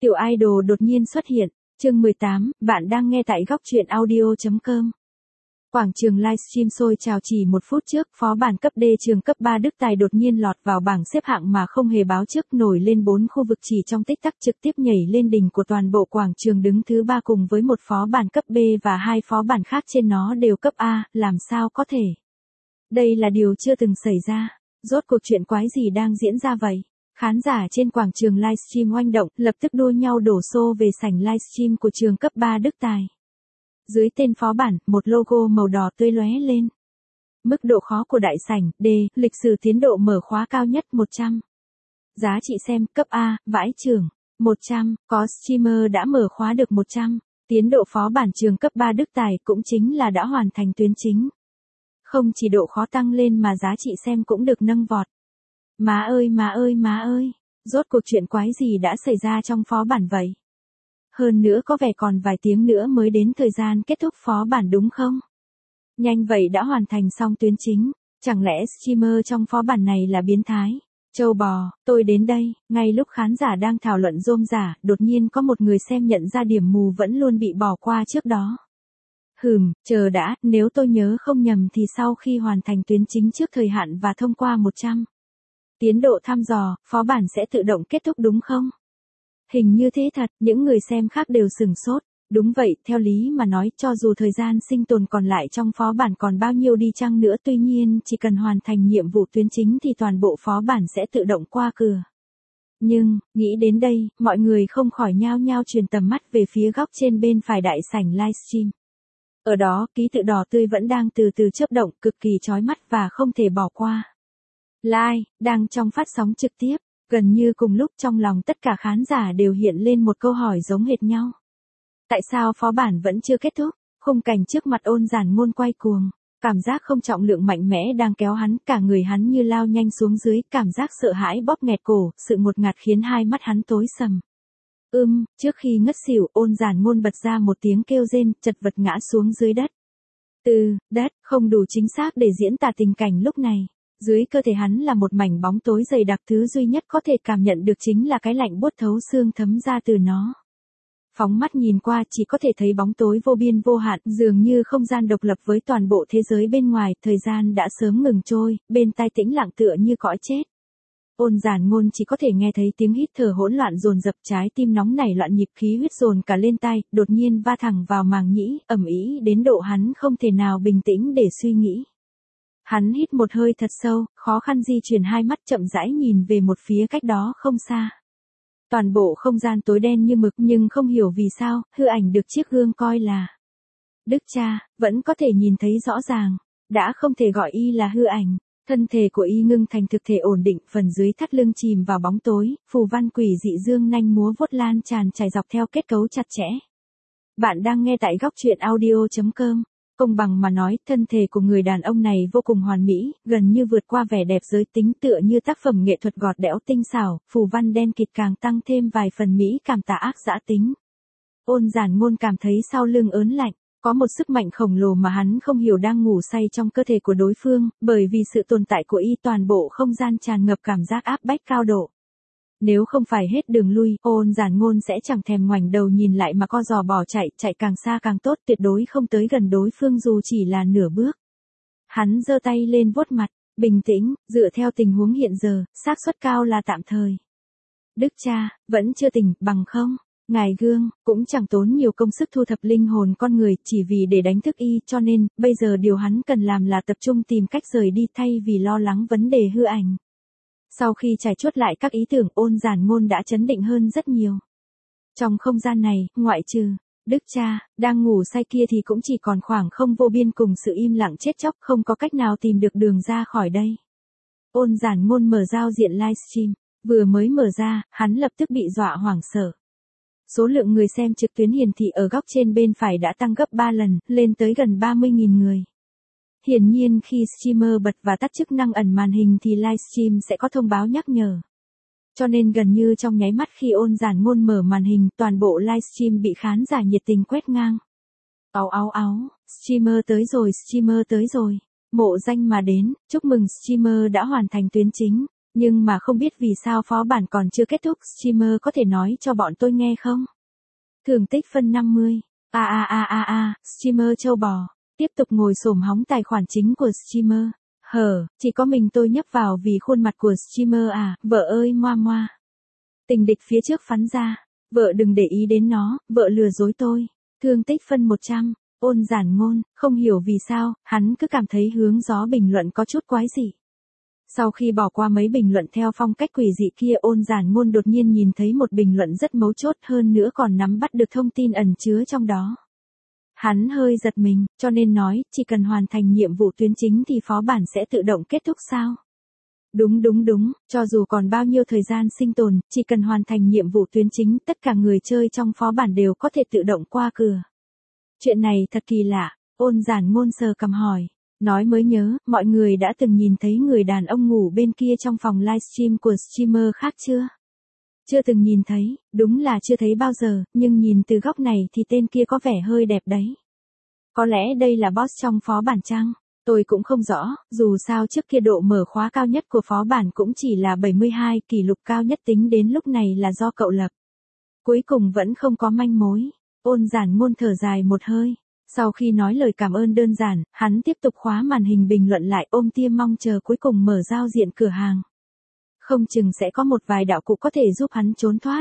Tiểu idol đột nhiên xuất hiện. Chương 18, bạn đang nghe tại góc truyện audio.com. Quảng trường livestream sôi trào chỉ 1 phút trước, phó bản cấp D trường cấp 3 Đức Tài đột nhiên lọt vào bảng xếp hạng mà không hề báo trước, nổi lên 4 khu vực chỉ trong tích tắc, trực tiếp nhảy lên đỉnh của toàn bộ quảng trường, đứng thứ 3 cùng với một phó bản cấp B và 2 phó bản khác trên nó đều cấp A, làm sao có thể? Đây là điều chưa từng xảy ra. Rốt cuộc chuyện quái gì đang diễn ra vậy? Khán giả trên quảng trường livestream oanh động, lập tức đua nhau đổ xô về sảnh livestream của trường cấp 3 Đức Tài. Dưới tên phó bản, một logo màu đỏ tươi lóe lên. Mức độ khó của đại sảnh, D, lịch sử tiến độ mở khóa cao nhất 100. Giá trị xem, cấp A, vãi chưởng, 100, có streamer đã mở khóa được 100. Tiến độ phó bản trường cấp 3 Đức Tài cũng chính là đã hoàn thành tuyến chính. Không chỉ độ khó tăng lên mà giá trị xem cũng được nâng vọt. Má ơi má ơi má ơi, rốt cuộc chuyện quái gì đã xảy ra trong phó bản vậy? Hơn nữa có vẻ còn vài tiếng nữa mới đến thời gian kết thúc phó bản đúng không? Nhanh vậy đã hoàn thành xong tuyến chính, chẳng lẽ streamer trong phó bản này là biến thái? Châu bò, tôi đến đây, ngay lúc khán giả đang thảo luận rôm rả, đột nhiên có một người xem nhận ra điểm mù vẫn luôn bị bỏ qua trước đó. Chờ đã, nếu tôi nhớ không nhầm thì sau khi hoàn thành tuyến chính trước thời hạn và thông qua 100 tiến độ thăm dò, phó bản sẽ tự động kết thúc đúng không? Hình như thế thật, những người xem khác đều sửng sốt. Đúng vậy, theo lý mà nói, cho dù thời gian sinh tồn còn lại trong phó bản còn bao nhiêu đi chăng nữa, tuy nhiên chỉ cần hoàn thành nhiệm vụ tuyến chính thì toàn bộ phó bản sẽ tự động qua cửa. Nhưng, nghĩ đến đây, mọi người không khỏi nhao nhao truyền tầm mắt về phía góc trên bên phải đại sảnh livestream. Ở đó, ký tự đỏ tươi vẫn đang từ từ chớp động, cực kỳ chói mắt và không thể bỏ qua. Live, đang trong phát sóng trực tiếp, gần như cùng lúc trong lòng tất cả khán giả đều hiện lên một câu hỏi giống hệt nhau. Tại sao phó bản vẫn chưa kết thúc? Khung cảnh trước mặt Ôn Giản Ngôn quay cuồng, cảm giác không trọng lượng mạnh mẽ đang kéo hắn, cả người hắn như lao nhanh xuống dưới, cảm giác sợ hãi bóp nghẹt cổ, sự ngột ngạt khiến hai mắt hắn tối sầm. Trước khi ngất xỉu, Ôn Giản Ngôn bật ra một tiếng kêu rên, chật vật ngã xuống dưới đất. Đất, không đủ chính xác để diễn tả tình cảnh lúc này. Dưới cơ thể hắn là một mảnh bóng tối dày đặc, thứ duy nhất có thể cảm nhận được chính là cái lạnh buốt thấu xương thấm ra từ nó. Phóng mắt nhìn qua chỉ có thể thấy bóng tối vô biên vô hạn, dường như không gian độc lập với toàn bộ thế giới bên ngoài, thời gian đã sớm ngừng trôi, bên tai tĩnh lặng tựa như cõi chết. Ôn Giản Ngôn chỉ có thể nghe thấy tiếng hít thở hỗn loạn dồn dập, trái tim nóng nảy loạn nhịp, khí huyết dồn cả lên tai, đột nhiên va thẳng vào màng nhĩ, ầm ĩ đến độ hắn không thể nào bình tĩnh để suy nghĩ. Hắn hít một hơi thật sâu, khó khăn di chuyển hai mắt, chậm rãi nhìn về một phía cách đó không xa. Toàn bộ không gian tối đen như mực, nhưng không hiểu vì sao, hư ảnh được chiếc gương coi là Đức Cha, vẫn có thể nhìn thấy rõ ràng, đã không thể gọi y là hư ảnh. Thân thể của y ngưng thành thực thể ổn định, phần dưới thắt lưng chìm vào bóng tối, phù văn quỷ dị dương nanh múa vuốt lan tràn trải dọc theo kết cấu chặt chẽ. Bạn đang nghe tại góc truyện audio.com. Công bằng mà nói, thân thể của người đàn ông này vô cùng hoàn mỹ, gần như vượt qua vẻ đẹp giới tính, tựa như tác phẩm nghệ thuật gọt đẽo tinh xảo, phù văn đen kịt càng tăng thêm vài phần mỹ cảm tà ác dã tính. Ôn Giản Ngôn cảm thấy sau lưng ớn lạnh, có một sức mạnh khổng lồ mà hắn không hiểu đang ngủ say trong cơ thể của đối phương, bởi vì sự tồn tại của y toàn bộ không gian tràn ngập cảm giác áp bách cao độ. Nếu không phải hết đường lui, Ôn Giản Ngôn sẽ chẳng thèm ngoảnh đầu nhìn lại mà co giò bỏ chạy, chạy càng xa càng tốt, tuyệt đối không tới gần đối phương dù chỉ là nửa bước. Hắn giơ tay lên vuốt mặt, bình tĩnh, dựa theo tình huống hiện giờ, xác suất cao là tạm thời. Đức Cha, vẫn chưa tỉnh, bằng không? Ngài Gương, cũng chẳng tốn nhiều công sức thu thập linh hồn con người, chỉ vì để đánh thức y, cho nên, bây giờ điều hắn cần làm là tập trung tìm cách rời đi thay vì lo lắng vấn đề hư ảnh. Sau khi trải chuốt lại các ý tưởng, Ôn Giản Ngôn đã chấn định hơn rất nhiều. Trong không gian này, ngoại trừ Đức Cha đang ngủ say kia thì cũng chỉ còn khoảng không vô biên cùng sự im lặng chết chóc, không có cách nào tìm được đường ra khỏi đây. Ôn Giản Ngôn mở giao diện livestream, vừa mới mở ra, hắn lập tức bị dọa hoảng sợ. Số lượng người xem trực tuyến hiển thị ở góc trên bên phải đã tăng gấp 3 lần, lên tới gần 30.000 người. Hiển nhiên khi streamer bật và tắt chức năng ẩn màn hình thì livestream sẽ có thông báo nhắc nhở. Cho nên gần như trong nháy mắt khi Ôn Giản Ngôn mở màn hình, toàn bộ livestream bị khán giả nhiệt tình quét ngang. Áo, streamer tới rồi, mộ danh mà đến, chúc mừng streamer đã hoàn thành tuyến chính. Nhưng mà không biết vì sao phó bản còn chưa kết thúc, streamer có thể nói cho bọn tôi nghe không? Thưởng tích phân 50. Streamer châu bò. Tiếp tục ngồi xổm hóng tài khoản chính của streamer. Chỉ có mình tôi nhấp vào vì khuôn mặt của streamer à, vợ ơi moa moa. Tình địch phía trước phắn ra. Vợ đừng để ý đến nó, vợ lừa dối tôi. Thương tích phân 100. Ôn giản ngôn, không hiểu vì sao, hắn cứ cảm thấy hướng gió bình luận có chút quái dị. Sau khi bỏ qua mấy bình luận theo phong cách quỷ dị kia, ôn giản ngôn đột nhiên nhìn thấy một bình luận rất mấu chốt, hơn nữa còn nắm bắt được thông tin ẩn chứa trong đó. Hắn hơi giật mình, cho nên nói, chỉ cần hoàn thành nhiệm vụ tuyến chính thì phó bản sẽ tự động kết thúc sao? Đúng, cho dù còn bao nhiêu thời gian sinh tồn, chỉ cần hoàn thành nhiệm vụ tuyến chính, tất cả người chơi trong phó bản đều có thể tự động qua cửa. Chuyện này thật kỳ lạ, ôn giản ngôn sờ cằm hỏi. Nói mới nhớ, mọi người đã từng nhìn thấy người đàn ông ngủ bên kia trong phòng livestream của streamer khác chưa? Chưa từng nhìn thấy, đúng là chưa thấy bao giờ, nhưng nhìn từ góc này thì tên kia có vẻ hơi đẹp đấy. Có lẽ đây là boss trong phó bản chăng? Tôi cũng không rõ, dù sao trước kia độ mở khóa cao nhất của phó bản cũng chỉ là 72, kỷ lục cao nhất tính đến lúc này là do cậu lập. Cuối cùng vẫn không có manh mối. Ôn giản ngôn thở dài một hơi. Sau khi nói lời cảm ơn đơn giản, hắn tiếp tục khóa màn hình bình luận lại, ôm tia mong chờ cuối cùng mở giao diện cửa hàng. Không chừng sẽ có một vài đạo cụ có thể giúp hắn trốn thoát.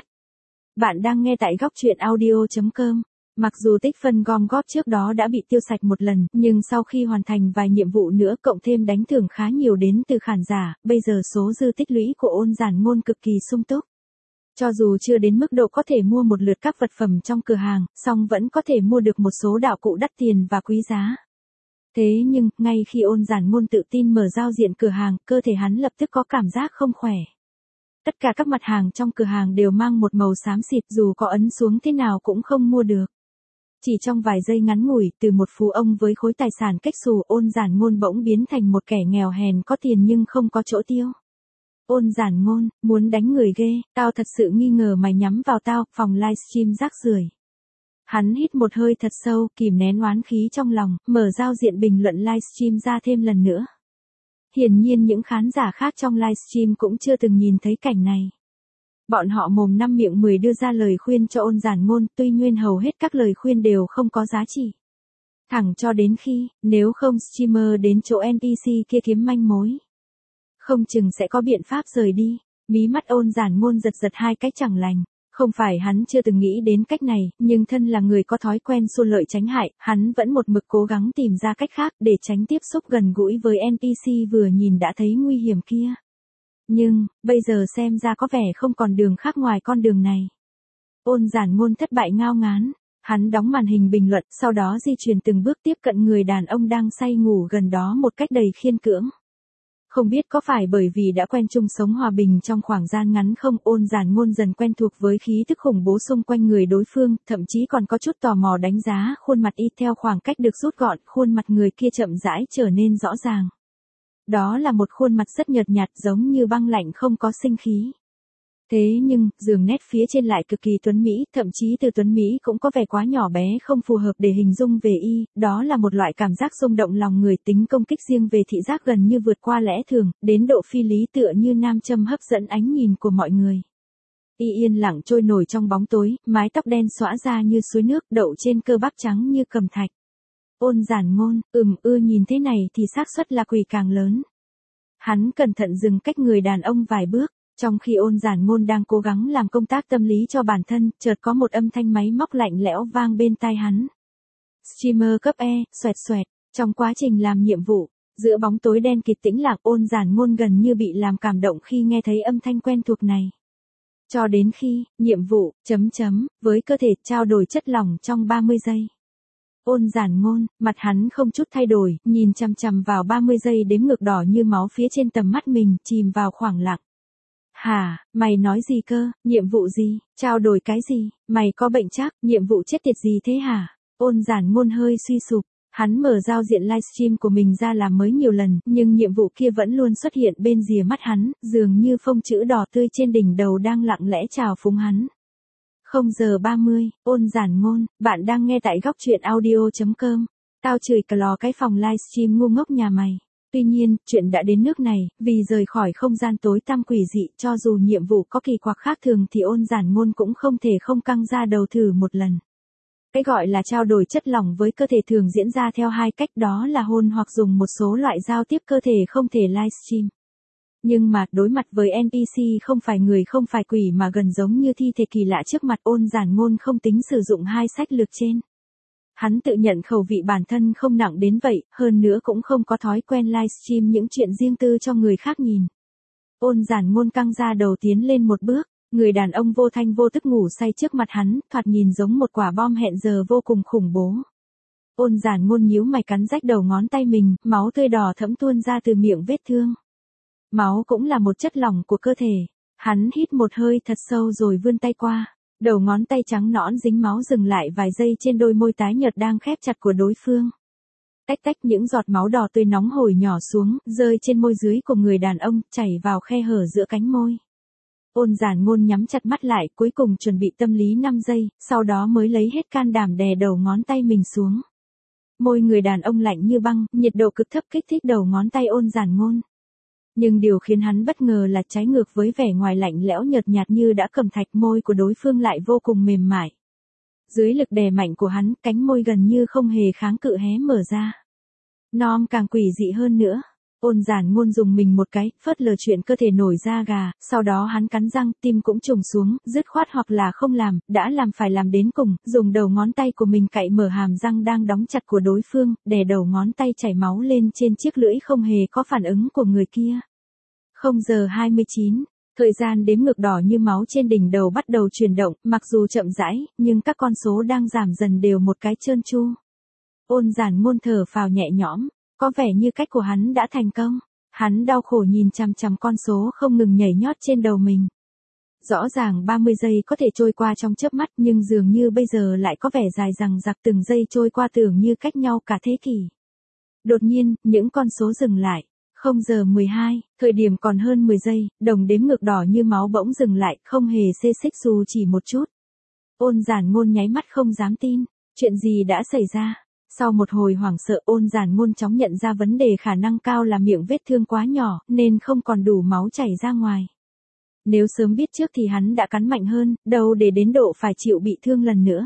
Bạn đang nghe tại góc truyện audio.com. Mặc dù tích phân gom góp trước đó đã bị tiêu sạch một lần, nhưng sau khi hoàn thành vài nhiệm vụ nữa cộng thêm đánh thưởng khá nhiều đến từ khán giả, bây giờ số dư tích lũy của ôn giản ngôn cực kỳ sung túc. Cho dù chưa đến mức độ có thể mua một lượt các vật phẩm trong cửa hàng, song vẫn có thể mua được một số đạo cụ đắt tiền và quý giá. Thế nhưng, ngay khi ôn giản ngôn tự tin mở giao diện cửa hàng, cơ thể hắn lập tức có cảm giác không khỏe. Tất cả các mặt hàng trong cửa hàng đều mang một màu xám xịt, dù có ấn xuống thế nào cũng không mua được. Chỉ trong vài giây ngắn ngủi, từ một phú ông với khối tài sản cách xù, ôn giản ngôn bỗng biến thành một kẻ nghèo hèn có tiền nhưng không có chỗ tiêu. Ôn giản ngôn, muốn đánh người ghê, tao thật sự nghi ngờ mày nhắm vào tao, phòng livestream rác rưởi. Hắn hít một hơi thật sâu, kìm nén oán khí trong lòng, mở giao diện bình luận livestream ra thêm lần nữa. Hiển nhiên những khán giả khác trong livestream cũng chưa từng nhìn thấy cảnh này. Bọn họ mồm năm miệng 10 đưa ra lời khuyên cho ôn giản ngôn, tuy nhiên hầu hết các lời khuyên đều không có giá trị. Thẳng cho đến khi, nếu không streamer đến chỗ NPC kia kiếm manh mối. Không chừng sẽ có biện pháp rời đi. Mí mắt ôn giản ngôn giật giật hai cách chẳng lành. Không phải hắn chưa từng nghĩ đến cách này, nhưng thân là người có thói quen xô lợi tránh hại, hắn vẫn một mực cố gắng tìm ra cách khác để tránh tiếp xúc gần gũi với NPC vừa nhìn đã thấy nguy hiểm kia. Nhưng, bây giờ xem ra có vẻ không còn đường khác ngoài con đường này. Ôn giản ngôn thất bại ngao ngán. Hắn đóng màn hình bình luận, sau đó di chuyển từng bước tiếp cận người đàn ông đang say ngủ gần đó một cách đầy khiên cưỡng. Không biết có phải bởi vì đã quen chung sống hòa bình trong khoảng gian ngắn không, ôn giản ngôn dần quen thuộc với khí tức khủng bố xung quanh người đối phương, thậm chí còn có chút tò mò đánh giá khuôn mặt y theo khoảng cách được rút gọn, khuôn mặt người kia chậm rãi trở nên rõ ràng. Đó là một khuôn mặt rất nhợt nhạt giống như băng lạnh không có sinh khí. Thế nhưng, đường nét phía trên lại cực kỳ tuấn mỹ, thậm chí từ tuấn mỹ cũng có vẻ quá nhỏ bé không phù hợp để hình dung về y, đó là một loại cảm giác rung động lòng người, tính công kích riêng về thị giác gần như vượt qua lẽ thường, đến độ phi lý tựa như nam châm hấp dẫn ánh nhìn của mọi người. Y yên lặng trôi nổi trong bóng tối, mái tóc đen xõa ra như suối nước, đậu trên cơ bắp trắng như cầm thạch. Ôn giản ngôn, nhìn thế này thì xác suất là quỷ càng lớn. Hắn cẩn thận dừng cách người đàn ông vài bước. Trong khi ôn giản ngôn đang cố gắng làm công tác tâm lý cho bản thân, chợt có một âm thanh máy móc lạnh lẽo vang bên tai hắn. Streamer cấp E, xoẹt xoẹt, trong quá trình làm nhiệm vụ, giữa bóng tối đen kịt tĩnh lặng, ôn giản ngôn gần như bị làm cảm động khi nghe thấy âm thanh quen thuộc này. Cho đến khi, nhiệm vụ, với cơ thể trao đổi chất lỏng trong 30 giây. Ôn giản ngôn, mặt hắn không chút thay đổi, nhìn chằm chằm vào 30 giây đếm ngược đỏ như máu phía trên tầm mắt mình, chìm vào khoảng lặng. Hả, mày nói gì cơ, nhiệm vụ gì, trao đổi cái gì, mày có bệnh chắc, nhiệm vụ chết tiệt gì thế hả? Ôn giản ngôn hơi suy sụp, hắn mở giao diện livestream của mình ra làm mới nhiều lần, nhưng nhiệm vụ kia vẫn luôn xuất hiện bên rìa mắt hắn, dường như phông chữ đỏ tươi trên đỉnh đầu đang lặng lẽ chào phúng hắn. 0:30, ôn giản ngôn, bạn đang nghe tại góc truyện audio.com. Tao chửi cà lò cái phòng livestream ngu ngốc nhà mày. Tuy nhiên, chuyện đã đến nước này, vì rời khỏi không gian tối tăm quỷ dị, cho dù nhiệm vụ có kỳ quặc khác thường thì Ôn Giản Ngôn cũng không thể không căng ra đầu thử một lần. Cái gọi là trao đổi chất lỏng với cơ thể thường diễn ra theo hai cách, đó là hôn hoặc dùng một số loại giao tiếp cơ thể không thể livestream. Nhưng mà, đối mặt với NPC không phải người không phải quỷ mà gần giống như thi thể kỳ lạ trước mặt, Ôn Giản Ngôn không tính sử dụng hai sách lược trên. Hắn tự nhận khẩu vị bản thân không nặng đến vậy, hơn nữa cũng không có thói quen livestream những chuyện riêng tư cho người khác nhìn. Ôn Giản Ngôn căng ra đầu tiến lên một bước, người đàn ông vô thanh vô tức ngủ say trước mặt hắn, thoạt nhìn giống một quả bom hẹn giờ vô cùng khủng bố. Ôn Giản Ngôn nhíu mày cắn rách đầu ngón tay mình, máu tươi đỏ thẫm tuôn ra từ miệng vết thương. Máu cũng là một chất lỏng của cơ thể. Hắn hít một hơi thật sâu rồi vươn tay qua. Đầu ngón tay trắng nõn dính máu dừng lại vài giây trên đôi môi tái nhợt đang khép chặt của đối phương. Tách tách, những giọt máu đỏ tươi nóng hổi nhỏ xuống, rơi trên môi dưới của người đàn ông, chảy vào khe hở giữa cánh môi. Ôn Giản Ngôn nhắm chặt mắt lại, cuối cùng chuẩn bị tâm lý 5 giây, sau đó mới lấy hết can đảm đè đầu ngón tay mình xuống. Môi người đàn ông lạnh như băng, nhiệt độ cực thấp kích thích đầu ngón tay Ôn Giản Ngôn. Nhưng điều khiến hắn bất ngờ là trái ngược với vẻ ngoài lạnh lẽo nhợt nhạt như đã cẩm thạch, môi của đối phương lại vô cùng mềm mại. Dưới lực đè mạnh của hắn, cánh môi gần như không hề kháng cự hé mở ra. Nom càng quỷ dị hơn nữa. Ôn Giản Ngôn dùng mình một cái, phớt lờ chuyện cơ thể nổi da gà, sau đó hắn cắn răng, tim cũng trùng xuống, dứt khoát hoặc là không làm, đã làm phải làm đến cùng, dùng đầu ngón tay của mình cạy mở hàm răng đang đóng chặt của đối phương, đè đầu ngón tay chảy máu lên trên chiếc lưỡi không hề có phản ứng của người kia. 0 giờ 29, thời gian đếm ngược đỏ như máu trên đỉnh đầu bắt đầu chuyển động, mặc dù chậm rãi, nhưng các con số đang giảm dần đều một cái trơn tru. Ôn Giản Ngôn thở phào nhẹ nhõm. Có vẻ như cách của hắn đã thành công. Hắn đau khổ nhìn chằm chằm con số không ngừng nhảy nhót trên đầu mình. Rõ ràng 30 giây có thể trôi qua trong chớp mắt, nhưng dường như bây giờ lại có vẻ dài dằng dặc, từng giây trôi qua tưởng như cách nhau cả thế kỷ. Đột nhiên, những con số dừng lại. 0 giờ 12, thời điểm còn hơn 10 giây, đồng đếm ngược đỏ như máu bỗng dừng lại, không hề xê xích dù chỉ một chút. Ôn Giản Ngôn nháy mắt không dám tin. Chuyện gì đã xảy ra? Sau một hồi hoảng sợ, Ôn Giản Ngôn chóng nhận ra vấn đề, khả năng cao là miệng vết thương quá nhỏ, nên không còn đủ máu chảy ra ngoài. Nếu sớm biết trước thì hắn đã cắn mạnh hơn, đâu để đến độ phải chịu bị thương lần nữa.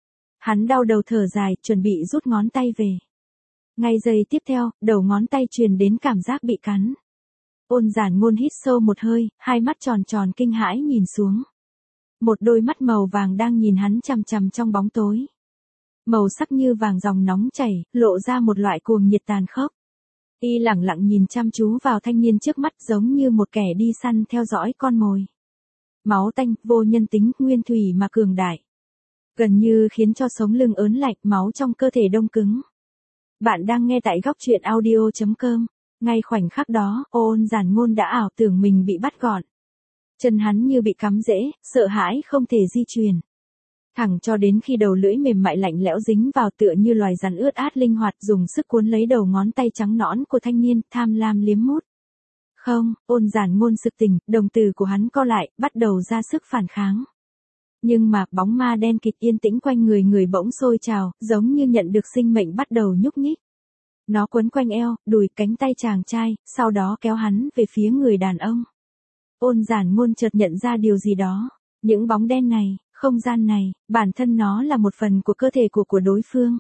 Hắn đau đầu thở dài, chuẩn bị rút ngón tay về. Ngay giây tiếp theo, đầu ngón tay truyền đến cảm giác bị cắn. Ôn Giản Ngôn hít sâu một hơi, hai mắt tròn tròn kinh hãi nhìn xuống. Một đôi mắt màu vàng đang nhìn hắn chằm chằm trong bóng tối. Màu sắc như vàng dòng nóng chảy, lộ ra một loại cuồng nhiệt tàn khốc. Y lẳng lặng nhìn chăm chú vào thanh niên trước mắt, giống như một kẻ đi săn theo dõi con mồi. Máu tanh, vô nhân tính, nguyên thủy mà cường đại. Gần như khiến cho sống lưng ớn lạnh, máu trong cơ thể đông cứng. Bạn đang nghe tại góc truyện audio.com. Ngay khoảnh khắc đó, Ôn Giản Ngôn đã ảo tưởng mình bị bắt gọn. Chân hắn như bị cắm rễ, sợ hãi không thể di chuyển. Thẳng cho đến khi đầu lưỡi mềm mại lạnh lẽo dính vào, tựa như loài rắn ướt át linh hoạt, dùng sức cuốn lấy đầu ngón tay trắng nõn của thanh niên, tham lam liếm mút. Không, Ôn Giản Ngôn sực tỉnh, đồng tử của hắn co lại, bắt đầu ra sức phản kháng. Nhưng mà, bóng ma đen kịt yên tĩnh quanh người bỗng sôi trào, giống như nhận được sinh mệnh bắt đầu nhúc nhích. Nó quấn quanh eo, đùi, cánh tay chàng trai, sau đó kéo hắn về phía người đàn ông. Ôn Giản Ngôn chợt nhận ra điều gì đó. Những bóng đen này, không gian này, bản thân nó là một phần của cơ thể của đối phương.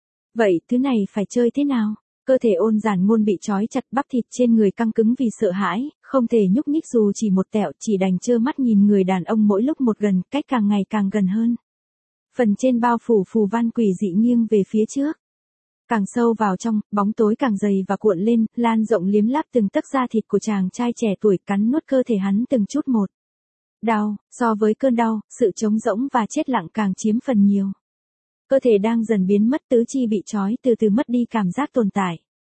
Vậy thứ này phải chơi thế nào? Cơ thể Ôn Giản Ngôn bị trói chặt, bắp thịt trên người căng cứng vì sợ hãi, không thể nhúc nhích dù chỉ một tẹo, chỉ đành trơ mắt nhìn người đàn ông mỗi lúc một gần, cách càng ngày càng gần hơn. Phần trên bao phủ phù văn quỷ dị nghiêng về phía trước. Càng sâu vào trong, bóng tối càng dày và cuộn lên, lan rộng liếm láp từng tấc da thịt của chàng trai trẻ tuổi, cắn nuốt cơ thể hắn từng chút một. Đau, so với cơn đau, sự trống rỗng và chết lặng càng chiếm phần nhiều. Cơ thể đang dần biến mất, tứ chi bị trói, từ từ mất đi cảm giác tồn tại.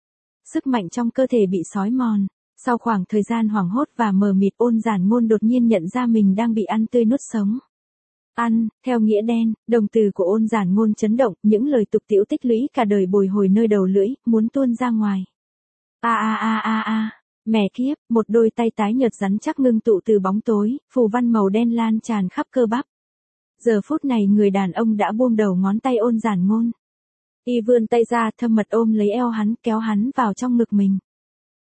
Sức mạnh trong cơ thể bị xói mòn. Sau khoảng thời gian hoảng hốt và mờ mịt, Ôn Giản Ngôn đột nhiên nhận ra mình đang bị ăn tươi nuốt sống. Ăn, theo nghĩa đen, đồng từ của Ôn Giản Ngôn chấn động, những lời tục tĩu tích lũy cả đời bồi hồi nơi đầu lưỡi, muốn tuôn ra ngoài. Mẹ kiếp, một đôi tay tái nhợt rắn chắc ngưng tụ từ bóng tối, phù văn màu đen lan tràn khắp cơ bắp. Giờ phút này người đàn ông đã buông đầu ngón tay Ôn Giản Ngôn. Y vươn tay ra, thâm mật ôm lấy eo hắn, kéo hắn vào trong ngực mình.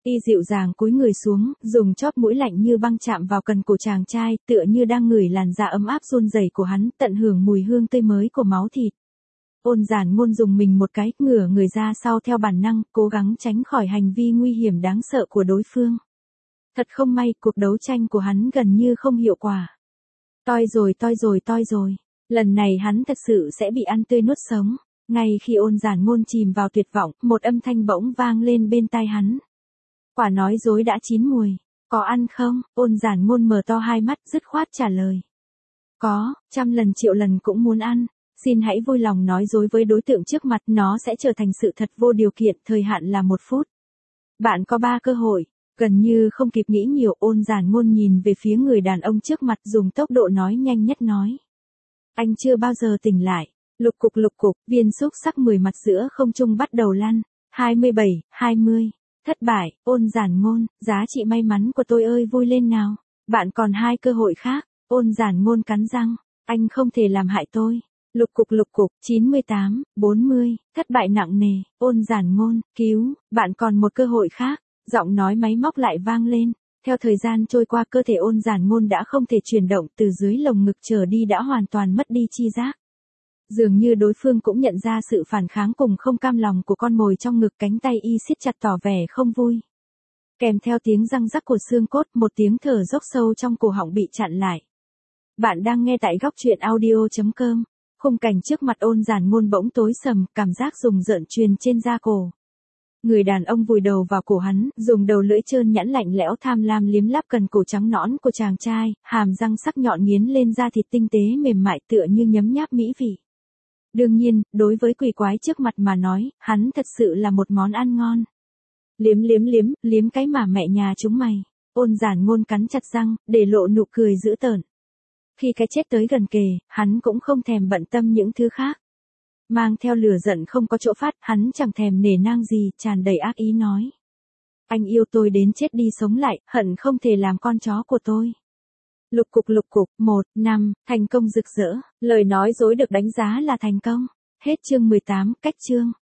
Y dịu dàng cúi người xuống, dùng chóp mũi lạnh như băng chạm vào cần cổ chàng trai, tựa như đang ngửi làn da ấm áp run rẩy của hắn, tận hưởng mùi hương tươi mới của máu thịt. Ôn Giản Ngôn dùng mình một cái, ngửa người ra sau theo bản năng, cố gắng tránh khỏi hành vi nguy hiểm đáng sợ của đối phương. Thật không may, cuộc đấu tranh của hắn gần như không hiệu quả. Toi rồi. Lần này hắn thật sự sẽ bị ăn tươi nuốt sống. Ngay khi Ôn Giản Ngôn chìm vào tuyệt vọng, một âm thanh bỗng vang lên bên tai hắn. Quả nói dối đã chín mùi, có ăn không? Ôn Giản Ngôn mở to hai mắt, dứt khoát trả lời. Có, 100 lần triệu lần cũng muốn ăn. Xin hãy vui lòng nói dối với đối tượng trước mặt, nó sẽ trở thành sự thật vô điều kiện, thời hạn là 1 phút. Bạn có 3 cơ hội. Gần như không kịp nghĩ nhiều, Ôn Giản Ngôn nhìn về phía người đàn ông trước mặt, dùng tốc độ nói nhanh nhất nói. Anh chưa bao giờ tỉnh lại. Lục cục, viên xúc sắc 10 mặt giữa không trung bắt đầu lăn. 27, 20. Thất bại. Ôn Giản Ngôn, giá trị may mắn của tôi ơi, vui lên nào. Bạn còn 2 cơ hội khác. Ôn Giản Ngôn cắn răng. Anh không thể làm hại tôi. Lục cục, 98, 40. Thất bại nặng nề. Ôn Giản Ngôn, cứu, bạn còn một cơ hội khác. Giọng nói máy móc lại vang lên. Theo thời gian trôi qua, cơ thể Ôn Giản Ngôn đã không thể chuyển động, từ dưới lồng ngực trở đi đã hoàn toàn mất đi chi giác. Dường như đối phương cũng nhận ra sự phản kháng cùng không cam lòng của con mồi trong ngực, cánh tay y siết chặt tỏ vẻ không vui. Kèm theo tiếng răng rắc của xương cốt, một tiếng thở dốc sâu trong cổ họng bị chặn lại. Bạn đang nghe tại góc truyện audio.com. Khung cảnh trước mặt Ôn Giản Ngôn bỗng tối sầm, cảm giác rùng rợn truyền trên da cổ. Người đàn ông vùi đầu vào cổ hắn, dùng đầu lưỡi trơn nhẵn lạnh lẽo tham lam liếm láp cần cổ trắng nõn của chàng trai, hàm răng sắc nhọn nghiến lên da thịt tinh tế mềm mại tựa như nhấm nháp mỹ vị. Đương nhiên, đối với quỷ quái trước mặt mà nói, hắn thật sự là một món ăn ngon. Liếm cái mà mẹ nhà chúng mày. Ôn Giản Ngôn cắn chặt răng, để lộ nụ cười dữ tợn. Khi cái chết tới gần kề, hắn cũng không thèm bận tâm những thứ khác. Mang theo lửa giận không có chỗ phát, hắn chẳng thèm nể nang gì, tràn đầy ác ý nói. Anh yêu tôi đến chết đi sống lại, hận không thể làm con chó của tôi. Lục cục, 1, 5, thành công rực rỡ, lời nói dối được đánh giá là thành công. Hết chương 18, cách chương.